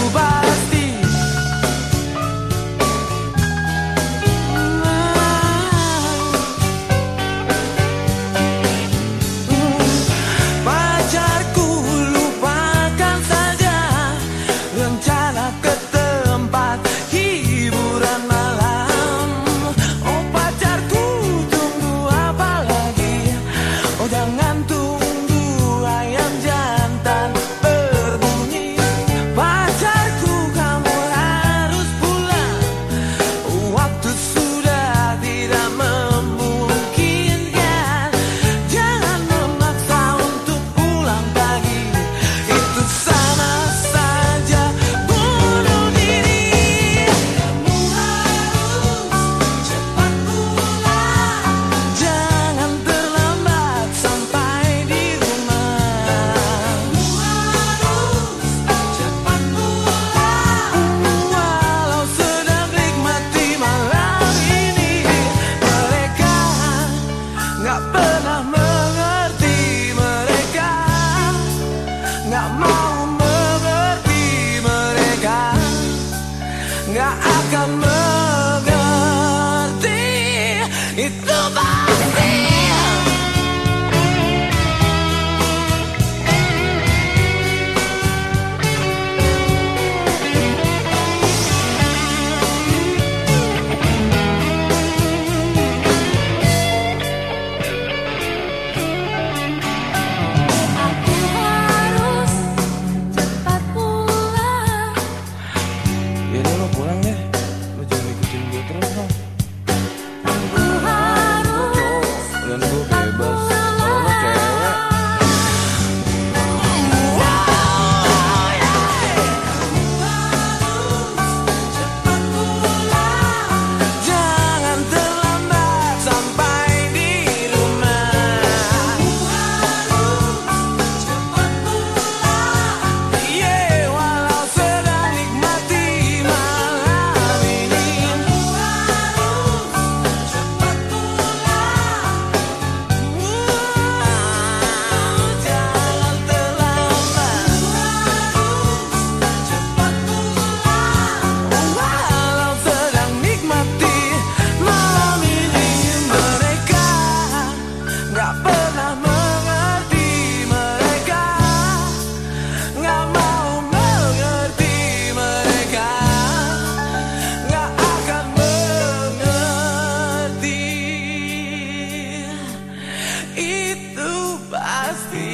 pasti. Pacarku, lupakan saja rencana ke tempat hiburan malam. Oh pacarku, tunggu apa lagi? Oh jangan tunggu ayam jantan berbunyi. Pacarku, kamu harus pulang. Waktu sudah tidak memungkinkan. Jangan memaksa untuk pulang pagi. Itu sama saja bunuh diri. Kamu harus cepat pulang. Jangan terlambat sampai di rumah. Kamu harus cepat pulang. Walau sedang nikmati malam ini, mereka nggak pernah mengerti. Mereka nggak mau mengerti. Mereka nggak akan mengerti. Itu pasti. Aku harus cepat pulang. Ya udah lo pulang deh. Lo jangan ikutin gue terus dong. Aku harus Dan gue bebas. Kalau lo cewek. Jangan terlambat sampai di rumah. Yeah, walau sedang nikmati malam ini. Jangan terlambat. Walau sedang nikmati malam ini, mereka nggak pernah mengerti. Mereka nggak mau mengerti. Mereka nggak akan mengerti. Itu pasti.